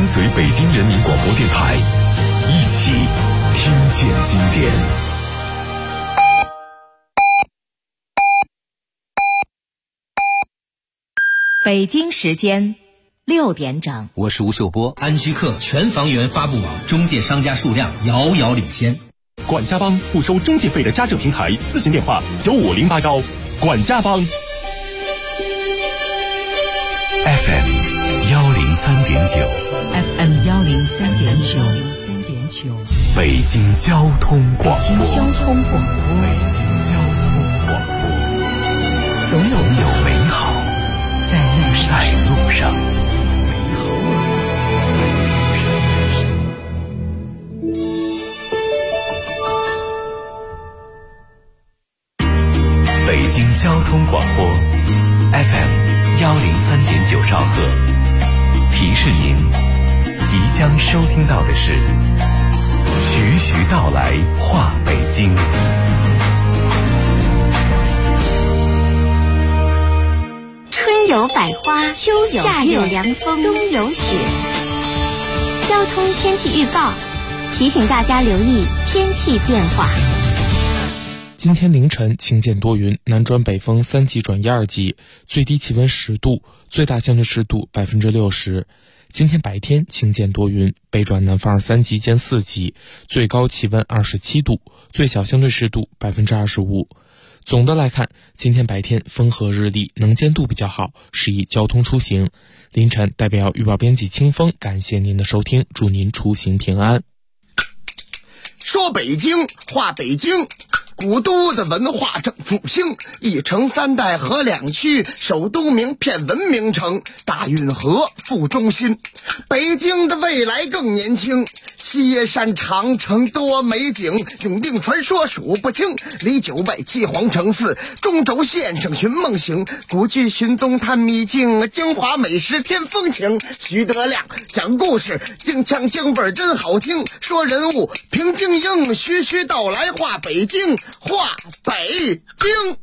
跟随北京人民广播电台，一起听见经典。 北京时间6点整， 我是吴秀波。安居客全房源发布网，中介商家数量遥遥领先。 管家帮不收中介费的家政平台，咨询电话95081。管家帮 FM 103.9 FM 103.9， 北京交通广播。 北京交通广播，总有美好在路上。 北京交通广播 FM 103.9兆赫，提示您即将收听到的是徐徐道来话北京。 春有百花，秋有夏有凉风，冬有雪。交通天气预报提醒大家留意天气变化。 今天凌晨晴间多云，南转北风3级转1、2级，最低气温10度，最大相对湿度60%。今天白天晴间多云，北转南风3级见4级，最高气温27度，最小相对湿度25%。总的来看，今天白天风和日丽，能见度比较好，适宜交通出行。凌晨代表预报编辑清风感谢您的收听，祝您出行平安。 说北京话北京，古都的文化正复兴，一城3代河2区，首都名片文明城，大运河副中心。北京的未来更年轻，西山长城多美景，永定传说数不清，离9外7皇城4，中轴线上寻梦行，古剧寻踪探秘境，京华美食添风情。徐德亮讲故事，京腔京味真好听，说人物平京英，徐徐道来话北京，话北京。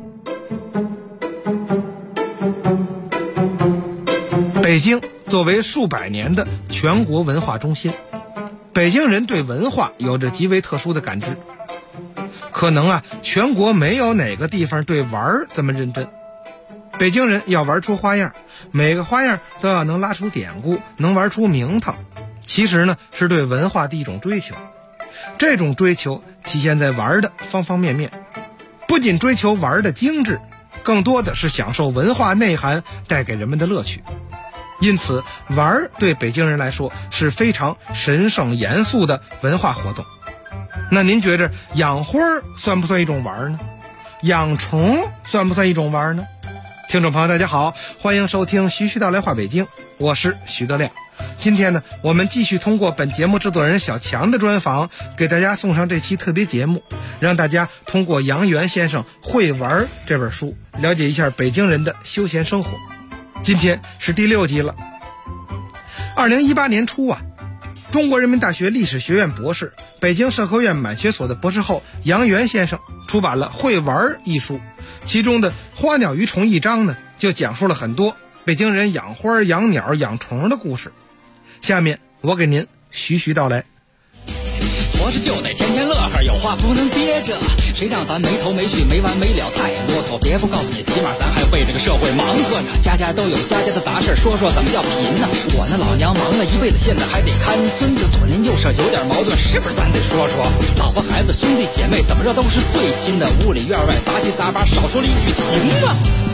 北京作为数百年的全国文化中心，北京人对文化有着极为特殊的感知。可能全国没有哪个地方对玩这么认真。北京人要玩出花样，每个花样都要能拉出典故，能玩出名堂。其实呢，是对文化的一种追求。这种追求体现在玩的方方面面，不仅追求玩的精致，更多的是享受文化内涵带给人们的乐趣。因此，玩对北京人来说是非常神圣严肃的文化活动。那您觉着养花算不算一种玩呢？养虫算不算一种玩呢？听众朋友大家好，欢迎收听徐徐道来话北京，我是徐德亮。今天呢，我们继续通过本节目制作人小强的专访，给大家送上这期特别节目，让大家通过杨元先生《会玩》这本书，了解一下北京人的休闲生活。今天是第6集了。2018年初中国人民大学历史学院博士、北京社科院满学所的博士后杨元先生出版了《会玩》一书，其中的花鸟鱼虫一章呢，就讲述了很多北京人养花、养鸟、养虫的故事。下面我给您徐徐道来。 活着就得天天乐呵，有话不能憋着，谁让咱没头没绪没完没了太啰嗦。别不告诉你，起码咱还为这个社会忙活呢。家家都有家家的杂事，说说怎么叫贫呢？我那老娘忙了一辈子，现在还得看孙子，左邻右舍有点矛盾，是不是咱得说说？老婆孩子兄弟姐妹怎么着都是最亲的，屋里院外杂七杂八，少说了一句行吗？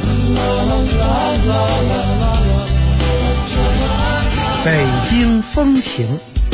北京风情。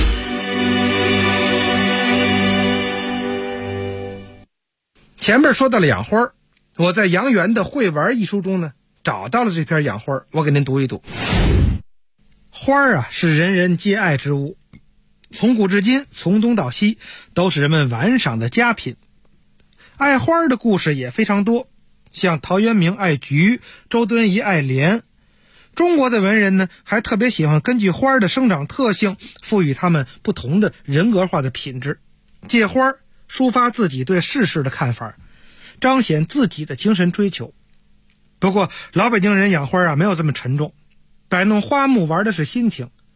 前面说到了养花，我在杨元的《会玩》一书中呢，找到了这篇养花，我给您读一读。花是人人皆爱之物，从古至今，从东到西，都是人们玩赏的佳品。爱花的故事也非常多，像陶渊明爱菊，周敦颐爱莲。中国的文人呢，还特别喜欢根据花的生长特性，赋予它们不同的人格化的品质，借花抒发自己对世事的看法，彰显自己的精神追求。不过老北京人养花没有这么沉重，摆弄花木玩的是心情。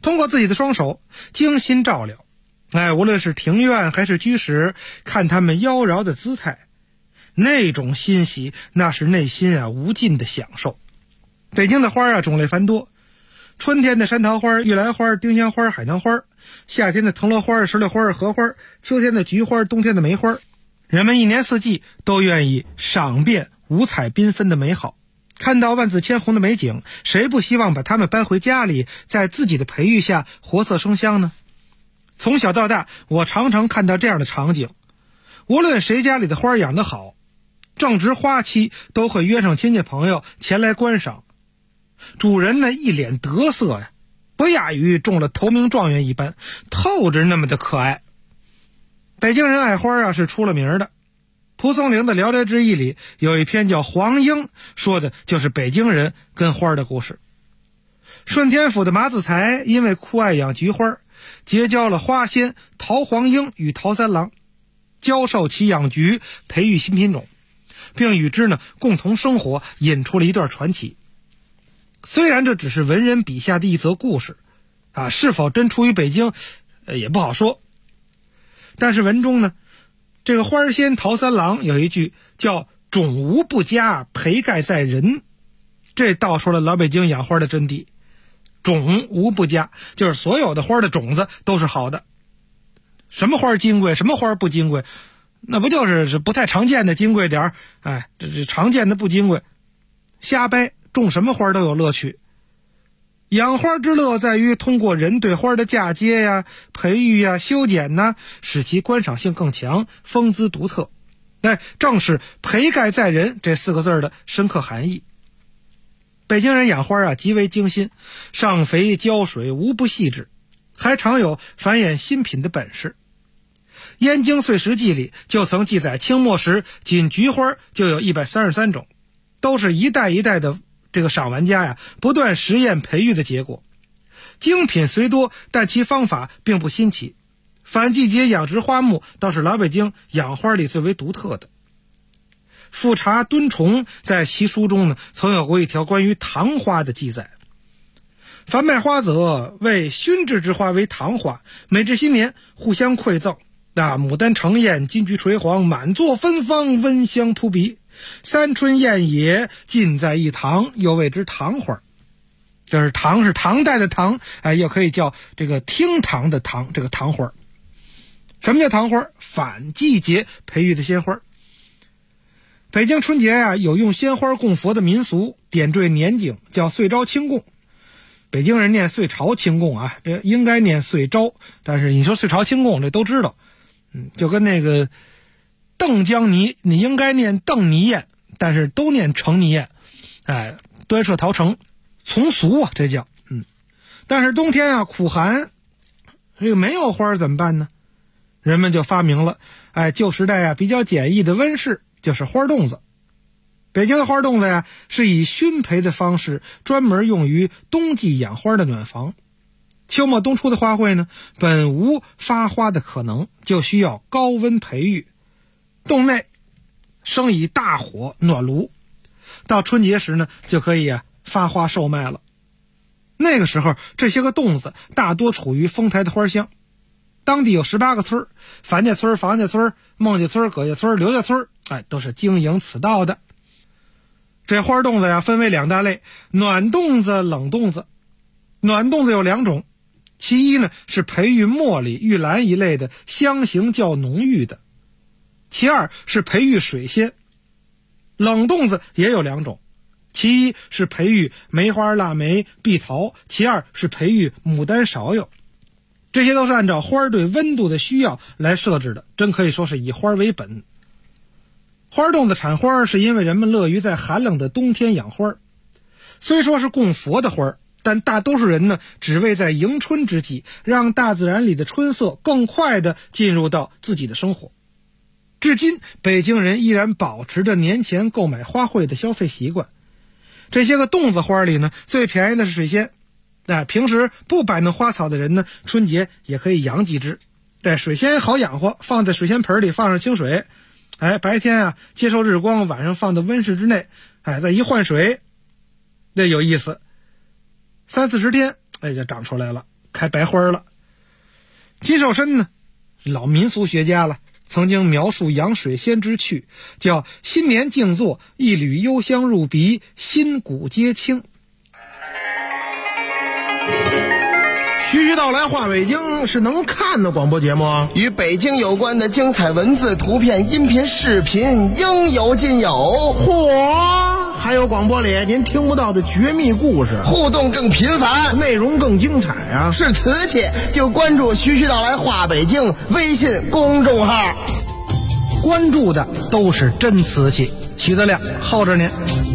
通过自己的双手精心照料。无论是庭院还是居室，看他们妖娆的姿态，那种欣喜那是内心无尽的享受。北京的花种类繁多，春天的山桃花、玉兰花、丁香花、海棠花，夏天的藤萝花、石榴花、荷花，秋天的菊花，冬天的梅花。人们一年四季都愿意赏遍五彩缤纷的美好，看到万紫千红的美景，谁不希望把它们搬回家里，在自己的培育下活色生香呢？从小到大，我常常看到这样的场景，无论谁家里的花养得好，正值花期都会约上亲戚朋友前来观赏，主人呢一脸得色不亚于中了头名状元一般，透着那么的可爱。北京人爱花是出了名的，蒲松龄的《聊斋志异》里有一篇叫《黄莺》，说的就是北京人跟花的故事。顺天府的马子才因为酷爱养菊花，结交了花仙陶黄莺与陶三郎，教授其养菊，培育新品种，并与之共同生活，引出了一段传奇。虽然这只是文人笔下的一则故事是否真出于北京也不好说，但是文中这个花仙陶三郎有一句叫种无不佳，培盖在人，这道出了老北京养花的真谛。种无不佳，就是所有的花的种子都是好的。什么花金贵，什么花不金贵，那不就是不太常见的金贵点这常见的不金贵。瞎掰，种什么花都有乐趣。养花之乐在于通过人对花的嫁接培育修剪使其观赏性更强，风姿独特。正是培盖在人这4个字的深刻含义。北京人养花极为精心，上肥浇水无不细致，还常有繁衍新品的本事。燕京岁时记里就曾记载，清末时仅菊花就有133种，都是一代一代的这个赏玩家不断实验培育的结果。精品虽多，但其方法并不新奇，反季节养殖花木倒是老北京养花里最为独特的。富察敦崇在其书中曾有过一条关于唐花的记载：凡卖花者为熏制之花为唐花，每至新年互相馈赠，牡丹呈艳，金菊垂黄，满座芬芳，温香扑鼻，三春艳野，尽在一堂，又谓之唐花。这是唐是唐代的唐，又可以叫这个厅堂的堂，这个唐花。什么叫唐花？反季节培育的鲜花。北京春节有用鲜花供佛的民俗，点缀年景，叫岁朝清供。北京人念岁朝清供这应该念岁朝，但是你说岁朝清供这都知道。就跟那个邓江泥，你应该念邓泥宴，但是都念程泥宴。端设陶成，从俗这叫。但是冬天苦寒，这个没有花怎么办呢？人们就发明了旧时代比较简易的温室，就是花洞子。北京的花洞子是以熏培的方式专门用于冬季养花的暖房。秋末冬初的花卉本无发花的可能，就需要高温培育。洞内生以大火暖炉，到春节时就可以发花售卖了。那个时候这些个洞子大多处于丰台的花乡，当地有18个村，樊家村、房家村、孟家村、葛家村、刘家村都是经营此道的。这花洞子分为2大类，暖洞子、冷洞子。暖洞子有2种，其一是培育茉莉、玉兰一类的香型较浓郁的，其二是培育水仙。冷洞子也有2种，其一是培育梅花、腊梅、碧桃，其二是培育牡丹、芍药。这些都是按照花对温度的需要来设置的，真可以说是以花为本。花洞子产花是因为人们乐于在寒冷的冬天养花，虽说是供佛的花，但大多数人只为在迎春之际让大自然里的春色更快地进入到自己的生活。至今北京人依然保持着年前购买花卉的消费习惯。这些个洞子花里最便宜的是水仙，平时不摆弄花草的人春节也可以养几只。这水仙好养活，放在水仙盆里，放上清水，白天接受日光，晚上放到温室之内，再一换水，这有意思，30-40天就长出来了， 开白花了。金寿申呢，老民俗学家了，曾经描述阳水仙之趣，叫新年静坐，一缕幽香入鼻，心骨皆清。 徐徐道来话北京是能看的广播节目啊， 与北京有关的精彩文字、图片、音频、视频应有尽有。 嚯，还有广播里您听不到的绝密故事， 互动更频繁， 内容更精彩啊！ 是瓷器就关注徐徐道来话北京微信公众号， 关注的都是真瓷器。徐德亮候着您。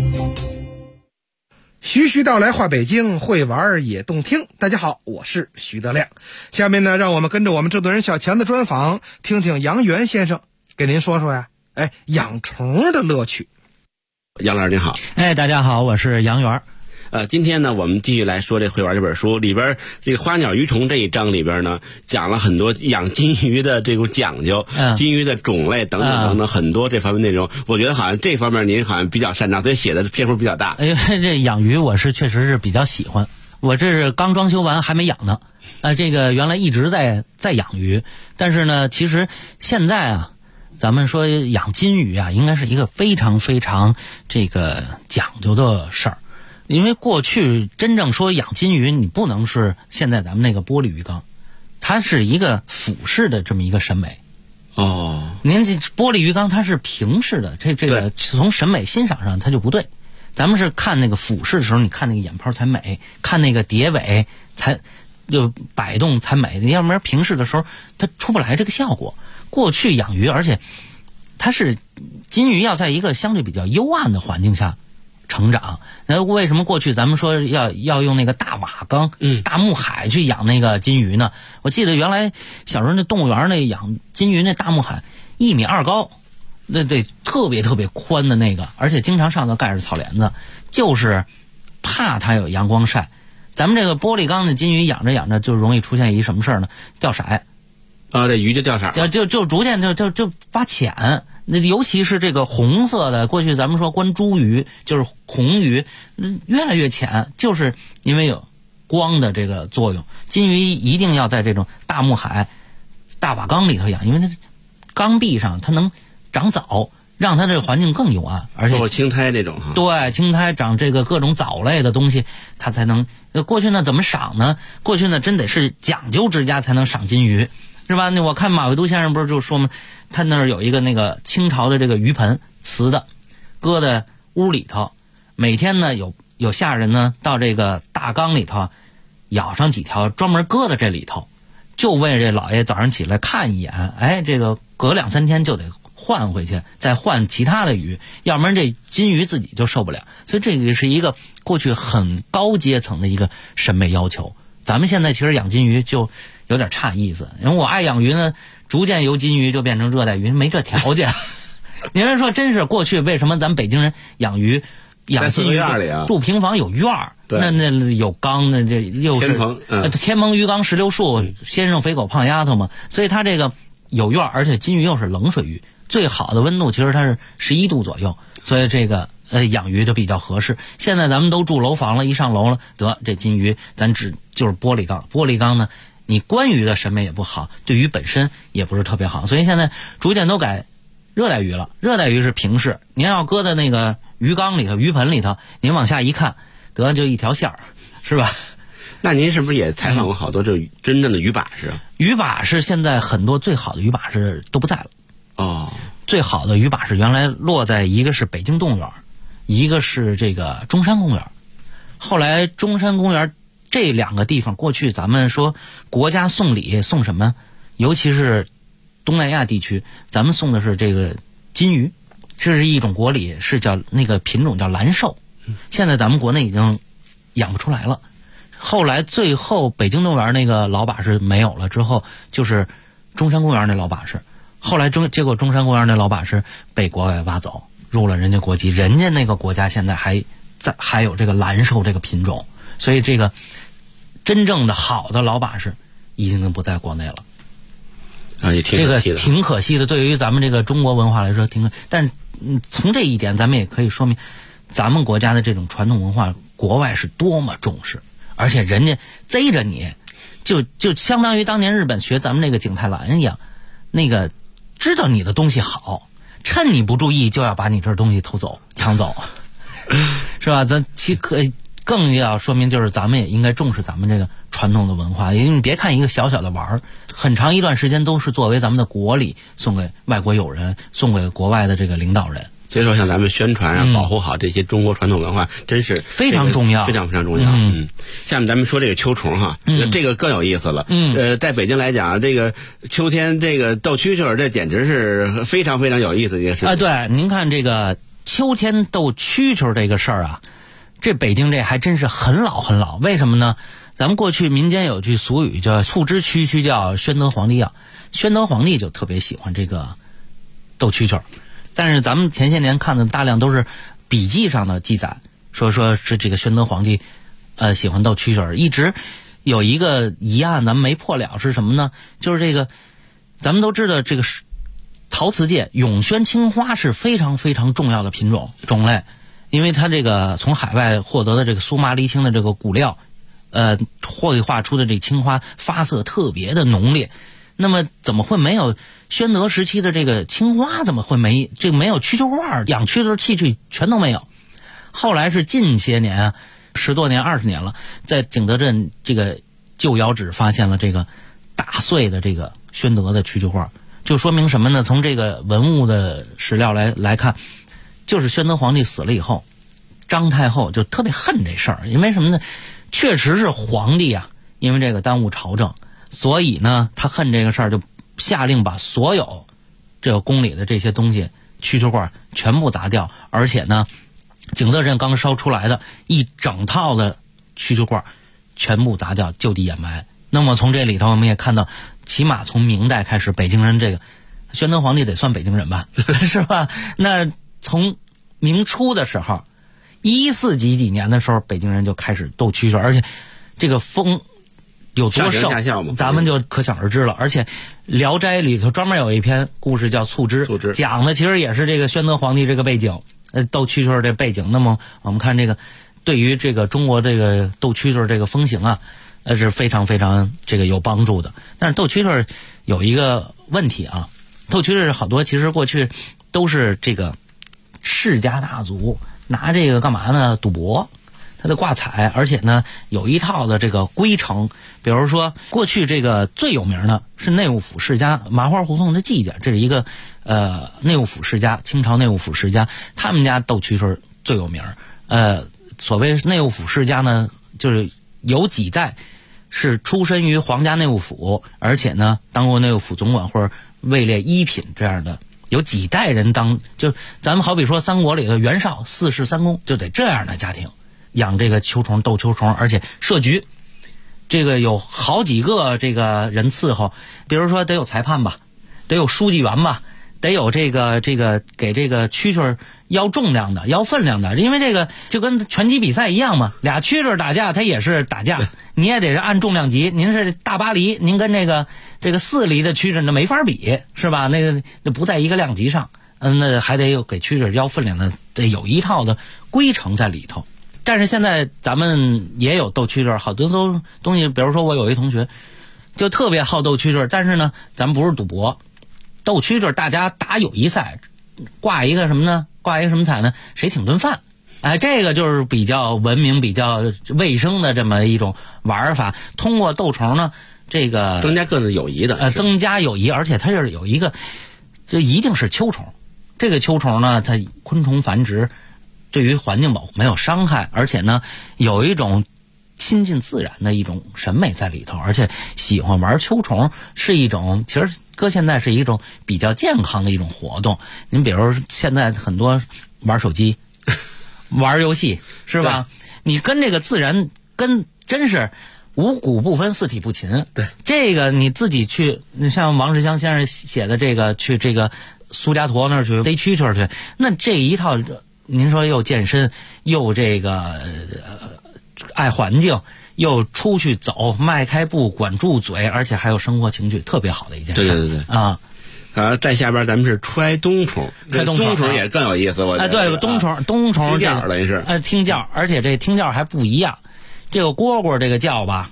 徐徐道来话北京，会玩也动听。大家好，我是徐德亮。下面呢，让我们跟着我们制作人小强的专访，听听杨元先生给您说说呀，养虫的乐趣。 杨老师您好。 大家好，我是杨元。 今天呢，我们继续来说这会玩这本书里边这个花鸟鱼虫这一章里边呢，讲了很多养金鱼的这种讲究，金鱼的种类等等等等，很多这方面内容。我觉得好像这方面您好像比较擅长，所以写的篇幅比较大。 这养鱼我是确实是比较喜欢，我这是刚装修完还没养呢。这个原来一直在养鱼，但是呢，其实现在啊，咱们说养金鱼啊，应该是一个非常非常这个讲究的事儿。因为过去真正说养金鱼，你不能是现在咱们那个玻璃鱼缸，它是一个俯视的这么一个审美。 哦， 您这玻璃鱼缸它是平视的，这个从审美欣赏上它就不对。咱们是看那个俯视的时候，你看那个眼泡才美，看那个蝶尾才就摆动才美，要不然平视的时候它出不来这个效果。过去养鱼，而且它是金鱼要在一个相对比较幽暗的环境下成长。那为什么过去咱们说要用那个大瓦缸、大木海去养那个金鱼呢？我记得原来小时候那动物园那养金鱼那大木海1.2米高，那得特别特别宽的那个，而且经常上头盖着草帘子，就是怕它有阳光晒。咱们这个玻璃缸的金鱼养着养着就容易出现一什么事儿呢？掉色。 这鱼就掉色， 就逐渐就发浅。那尤其是这个红色的，过去咱们说观珠鱼就是红鱼，越来越浅，就是因为有光的这个作用。金鱼一定要在这种大木海、大瓦缸里头养，因为它缸壁上它能长藻，让它这个环境更幽暗，而且青苔这种对，青苔长这个各种藻类的东西，它才能。过去呢怎么赏呢？过去呢真得是讲究之家才能赏金鱼。是吧？我看马未都先生不是就说吗？他那儿有一个那个清朝的这个鱼盆，瓷的，搁在屋里头，每天呢有下人呢到这个大缸里头舀上几条，专门搁在这里头，就为这老爷早上起来看一眼，这个隔2-3天就得换回去，再换其他的鱼，要不然这金鱼自己就受不了。所以这个是一个过去很高阶层的一个审美要求。咱们现在其实养金鱼就有点差意思，因为我爱养鱼呢，逐渐由金鱼就变成热带鱼，没这条件。您说真是过去为什么咱北京人养鱼养金鱼住平房有院儿，那有缸，那这又是天棚鱼缸16树，先生肥狗胖丫头嘛，所以它这个有院儿，而且金鱼又是冷水鱼，最好的温度其实它是11度左右，所以这个养鱼就比较合适。现在咱们都住楼房了，一上楼了，得这金鱼咱就是玻璃缸，玻璃缸呢你观鱼的审美也不好，对鱼本身也不是特别好，所以现在逐渐都改热带鱼了。热带鱼是平视，您要搁在那个鱼缸里头、鱼盆里头，您往下一看，得就一条线儿，是吧？ 那您是不是也采访过好多这真正的鱼把式？ 鱼把式现在很多最好的鱼把式都不在了。 哦， 最好的鱼把式原来落在一个是北京动物园，一个是这个中山公园。后来中山公园这2个地方，过去咱们说国家送礼送什么，尤其是东南亚地区，咱们送的是这个金鱼，这是一种国礼，是叫那个品种叫蓝寿。现在咱们国内已经养不出来了。后来最后北京动物园那个老把式没有了之后，就是中山公园那老把式。后来结果中山公园那老把式被国外挖走，入了人家国籍，人家那个国家现在还有这个蓝寿这个品种，所以这个真正的好的老把式已经不在国内了。 也挺可惜的， 这个挺可惜的。对于咱们这个中国文化来说，但是从这一点，咱们也可以说明，咱们国家的这种传统文化，国外是多么重视，而且人家贼着你， 就相当于当年日本学咱们这个景泰蓝一样，那个知道你的东西好，趁你不注意就要把你这东西偷走抢走，是吧？咱更要说明就是咱们也应该重视咱们这个传统的文化，因为你别看一个小小的玩儿，很长一段时间都是作为咱们的国礼送给外国友人，送给国外的这个领导人。 所以说，像咱们宣传啊，保护好这些中国传统文化，真是非常重要， 非常非常重要。下面咱们说这个秋虫哈，这个更有意思了。在北京来讲，这个秋天这个斗蛐蛐，这简直是非常非常有意思的一件事情。 对，您看这个秋天斗蛐蛐这个事儿啊，这北京这还真是很老很老。为什么呢？咱们过去民间有句俗语叫“促织蛐蛐叫，宣德皇帝要”，宣德皇帝就特别喜欢这个斗蛐蛐。但是咱们前些年看的大量都是笔记上的记载，说是这个宣德皇帝喜欢斗蛐蛐。一直有一个疑案咱们没破了，是什么呢？就是这个咱们都知道这个陶瓷界永宣青花是非常非常重要的品种类，因为它这个从海外获得的这个苏麻离青的这个骨料绘画出的这青花发色特别的浓烈。那么怎么会没有宣德时期的这个青花？怎么会没有蛐蛐罐、养蛐蛐器具全都没有？后来是近些年10多年、20年了，在景德镇这个旧窑址发现了这个打碎的这个宣德的蛐蛐罐，就说明什么呢？从这个文物的史料来看，就是宣德皇帝死了以后，张太后就特别恨这事儿，因为什么呢？确实是皇帝啊，因为这个耽误朝政。所以呢，他恨这个事儿，就下令把所有这个宫里的这些东西蛐蛐罐全部砸掉，而且呢，景德镇刚烧出来的一整套的蛐蛐罐全部砸掉，就地掩埋。那么从这里头我们也看到，起码从明代开始，北京人这个宣德皇帝得算北京人吧，是吧？那从明初的时候，14几年的时候，北京人就开始斗蛐蛐，而且这个风有多盛，咱们就可想而知了。而且《聊斋》里头专门有一篇故事叫《促织》，讲的其实也是这个宣德皇帝这个背景，斗蛐蛐这背景。那么我们看这个，对于这个中国这个斗蛐蛐这个风行啊，是非常非常这个有帮助的。但是斗蛐蛐有一个问题啊，斗蛐蛐好多其实过去都是这个世家大族拿这个干嘛呢？赌博。它的挂彩，而且呢有一套的这个规程，比如说过去这个最有名的是内务府世家麻花胡同的季家，这是一个内务府世家，清朝内务府世家，他们家斗蛐蛐最有名。所谓内务府世家呢，就是有几代是出身于皇家内务府，而且呢当过内务府总管或者位列一品这样的，有几代人当，就咱们好比说三国里的袁绍4世3公，就得这样的家庭养这个秋虫斗秋虫，而且设局，这个有好几个这个人伺候，比如说得有裁判吧，得有书记员吧，得有这个给这个蛐蛐要重量的，要分量的，因为这个就跟拳击比赛一样嘛，俩蛐蛐打架，它也是打架，你也得是按重量级。您是大8厘，您跟这个4厘的蛐蛐那没法比，是吧？那不在一个量级上，那还得有给蛐蛐要分量的，得有一套的规程在里头。但是现在咱们也有斗蛐蛐，好多东西，比如说我有一同学就特别好斗蛐蛐，但是呢，咱们不是赌博，斗蛐蛐大家打友谊赛，挂一个什么呢？挂一个什么彩呢？谁请顿饭？哎，这个就是比较文明、比较卫生的这么一种玩法。通过斗虫呢，这个增加各自友谊的， 增加友谊，而且它是有一个，这一定是秋虫。这个秋虫呢，它昆虫繁殖。对于环境保护没有伤害，而且呢有一种亲近自然的一种审美在里头，而且喜欢玩秋虫是一种，其实搁现在是一种比较健康的一种活动。您比如现在很多玩手机玩游戏是吧，你跟这个自然跟真是五谷不分，四体不勤。 对， 这个你自己去，你像王世襄先生写的这个，去这个苏家坨那儿去逮蛐蛐去，那这一套您说又健身又这个爱环境，又出去走，迈开步，管住嘴，而且还有生活情趣，特别好的一件事。 对啊。在下边咱们是揣冬虫，冬虫也更有意思。我对，冬虫听叫了也是， 听叫，而且这听叫还不一样。这个蝈蝈这个叫吧，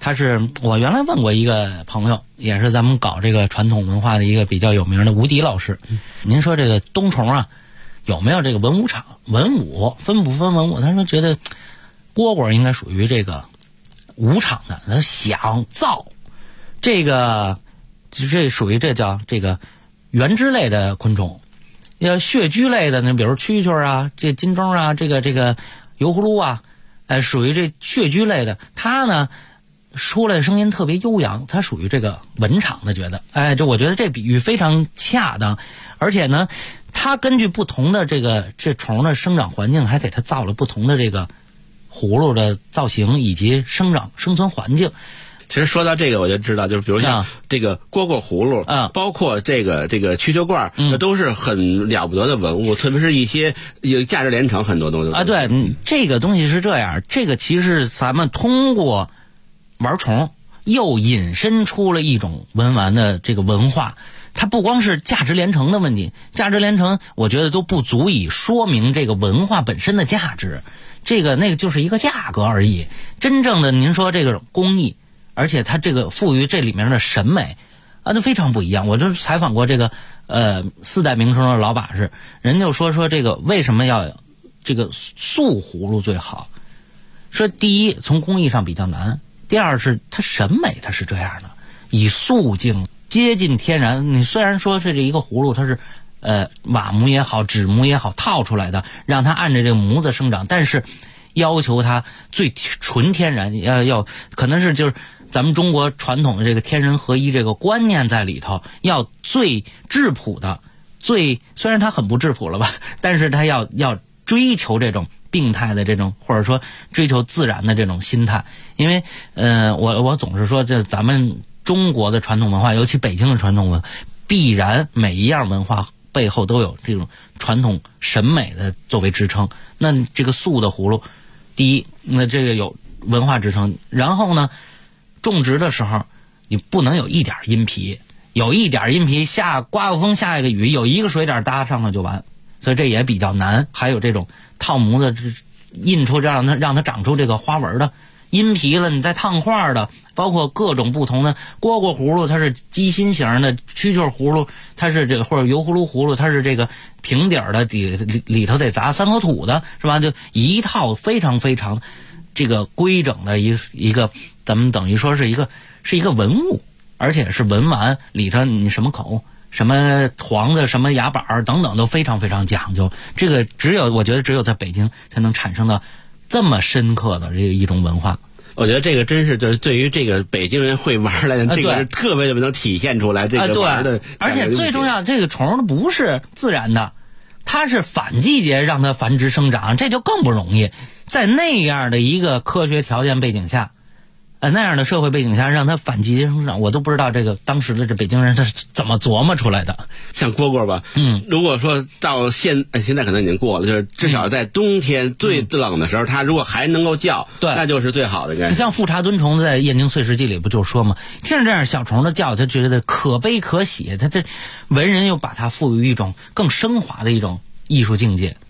他是我原来问过一个朋友，也是咱们搞这个传统文化的一个比较有名的吴迪老师。您说这个东崇啊，有没有这个文武场？文武分不分文武？他说觉得蝈蝈应该属于这个武场的，它响噪，这属于这叫这个原枝类的昆虫。要穴居类的呢，比如蛐蛐啊，这金钟啊，这个油葫芦啊，属于这穴居类的。它呢出来的声音特别悠扬，它属于这个文场的，觉得这我觉得这比喻非常恰当。而且呢，它根据不同的这虫的生长环境，还给它造了不同的这个葫芦的造型以及生存环境。 其实说到这个，我就知道，就是比如像这个蝈蝈葫芦，包括这个蛐蛐罐，那都是很了不得的文物，特别是一些有价值连城很多东西对，这个东西是这样，这个其实咱们通过玩虫又引申出了一种文玩的这个文化。它不光是价值连城的问题，价值连城我觉得都不足以说明这个文化本身的价值，那个就是一个价格而已。真正的您说这个工艺，而且它这个赋予这里面的审美那非常不一样。我就采访过这个4代名城的老把式，人就说这个为什么要这个素葫芦最好，说第一从工艺上比较难，第二是它审美它是这样的，以素净接近天然。你虽然说是这一个葫芦它是瓦模也好纸模也好套出来的，让它按着这个模子生长，但是要求它最纯天然，要可能是就是咱们中国传统的这个天人合一这个观念在里头，要最质朴的，虽然它很不质朴了吧，但是它要追求这种病态的这种，或者说追求自然的这种心态。因为我总是说，这咱们中国的传统文化，尤其北京的传统文化，必然每一样文化背后都有这种传统审美的作为支撑。那这个素的葫芦，第一，那这个有文化支撑，然后呢，种植的时候你不能有一点阴皮，有一点阴皮刮个风下一个雨，有一个水点搭上了就完，所以这也比较难。还有这种套模的印出让它长出这个花纹的阴皮了，你再烫画的，包括各种不同的蝈蝈葫芦，它是鸡心型的；蛐蛐葫芦它是这个，或者油葫芦葫芦它是这个平底儿的，里头得砸3合土的，是吧？就一套非常非常这个规整的一个，咱们等于说是一个文物，而且是文玩，里头你什么口、什么黄的、什么牙板等等都非常非常讲究。这个我觉得只有在北京才能产生到这么深刻的这一种文化。 我觉得这个真是就是对于这个北京人会玩来的，这个是特别能体现出来这个玩的。 而且最重要，这个虫不是自然的，它是反季节让它繁殖生长，这就更不容易。在那样的一个科学条件背景下，那样的社会背景下，让它反季节生长，我都不知道这个当时的这北京人他是怎么琢磨出来的。 像蝈蝈吧，如果说到现在可能已经过了，就是至少在冬天最冷的时候，它如果还能够叫， 对， 那就是最好的。 你像富察敦虫在《燕京岁时记》里不就说吗？听着这样小虫的叫，他觉得可悲可喜，他这文人又把它赋予一种更升华的一种艺术境界。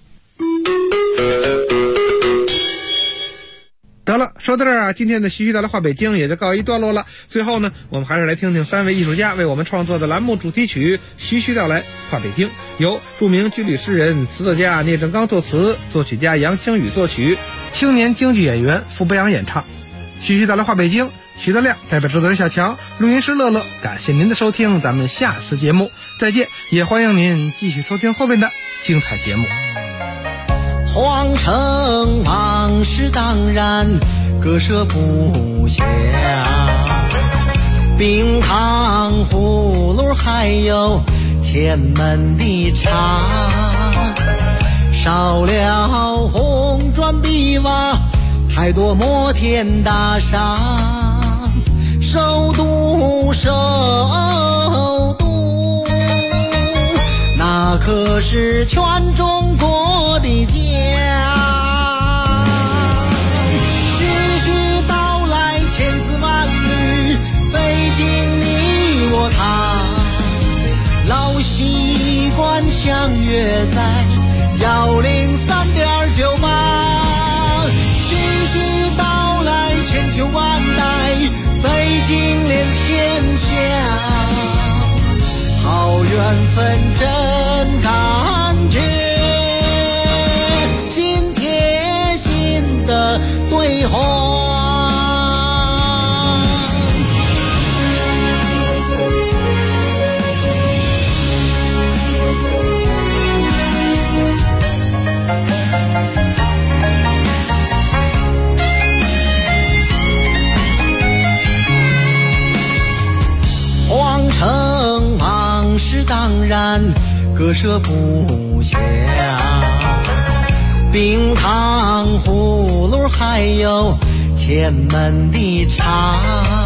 得了，说到这儿今天的徐徐带来话北京也就告一段落了。最后呢，我们还是来听听3位艺术家为我们创作的栏目主题曲《徐徐道来话北京》，由著名军旅诗人、词作家聂政刚作词，作曲家杨清宇作曲，青年京剧演员傅博洋演唱。徐徐道来话北京，徐德亮代表制作人小强，录音师乐乐，感谢您的收听，咱们下次节目再见，也欢迎您继续收听后面的精彩节目。 皇城往事当然割舍不下，冰糖葫芦还有前门的茶，少了红砖碧瓦，太多摩天大厦，首都那可是全中国的家。徐徐道来千丝万缕，北京你我他，老习惯相约在103.98。徐徐道来千秋万代， 京连天下，好缘分真感觉，心贴心的对话。皇城往事当然割舍不下，冰糖葫芦还有前门的茶，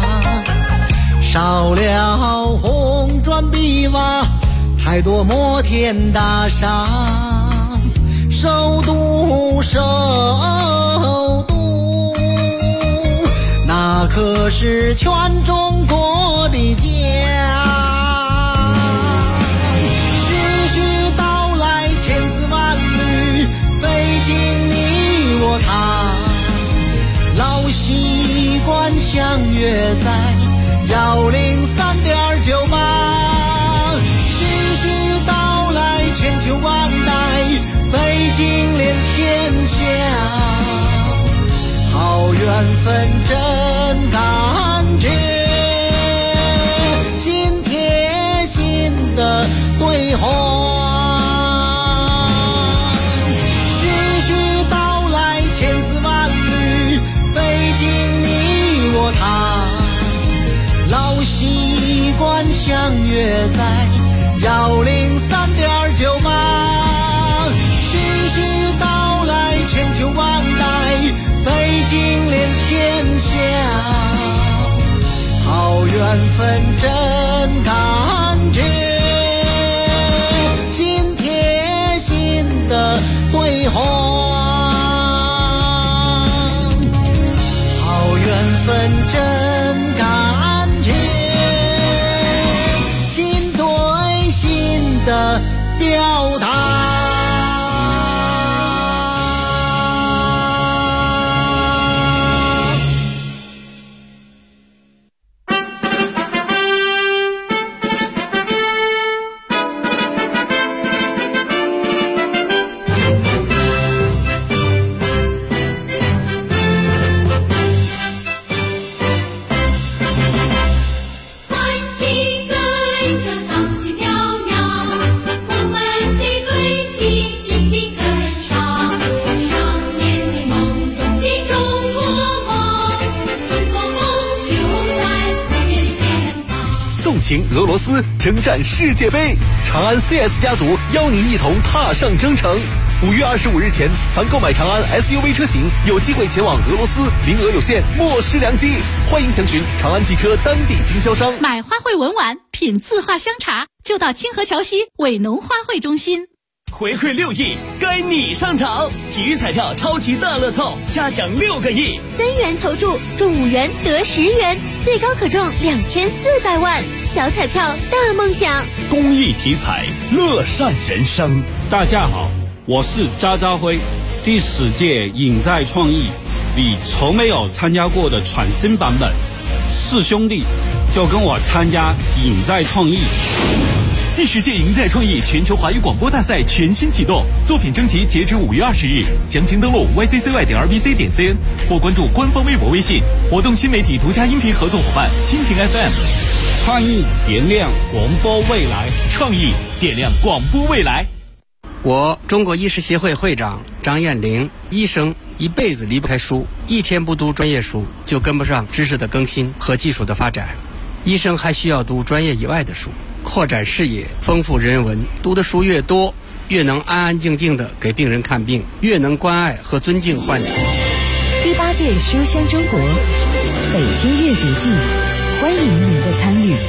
少了红砖碧瓦，太多摩天大厦，首都那可是全中国的家。徐徐道来千丝万缕，北京你我他，老习惯相约在103.98。徐徐道来千秋万代，北京连天下，好缘分真感觉，心贴心的对话。徐徐道来千丝万缕，北京你我他，老习惯相约在103.98。徐徐道来千秋万代，北京连天下，好缘分真感觉，心贴心的对话。好缘分真感觉，心对心的表达。 俄罗斯征战世界杯，长安 CS 家族邀您一同踏上征程。5月25日前，凡购买长安 SUV 车型，有机会前往俄罗斯，名额有限，莫失良机。欢迎详询长安汽车当地经销商。 买花卉文玩，品自画香茶，就到清河桥西伟农花卉中心。 回馈6亿，该你上场！体育彩票超级大乐透，加奖6个亿 ，3元投注中5元得10元，最高可中2400万。小彩票大梦想， 公益体彩，乐善人生。大家好，我是渣渣辉。第10届影在创意，你从没有参加过的全新版本，是兄弟就跟我参加影在创意。 第10届赢在创意全球华语广播大赛全新启动，作品征集截止5月20日，详情登录 yzcy.rbc.cn 或关注官方微博、微信。活动新媒体独家音频合作伙伴蜻蜓 FM。 创意点亮广播未来， 创意点亮广播未来。 我中国医师协会会长张艳玲，医生一辈子离不开书，一天不读专业书就跟不上知识的更新和技术的发展。医生还需要读专业以外的书，扩展视野，丰富人文。读的书越多，越能安安静静地给病人看病，越能关爱和尊敬患者。 第8届书香中国北京阅读季，欢迎您的参与。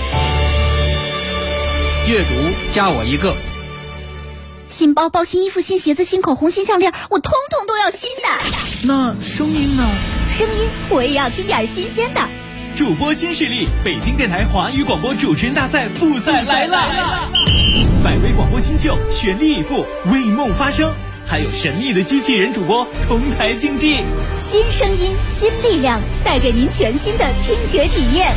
阅读加我一个。 新包包、新衣服、新鞋子、新口红、新项链，我通通都要新的。 那声音呢？ 声音我也要听点新鲜的。 主播新势力，北京电台华语广播主持人大赛复赛来了！100位广播新秀全力以赴，为梦发声，还有神秘的机器人主播同台竞技。 新声音，新力量，带给您全新的听觉体验。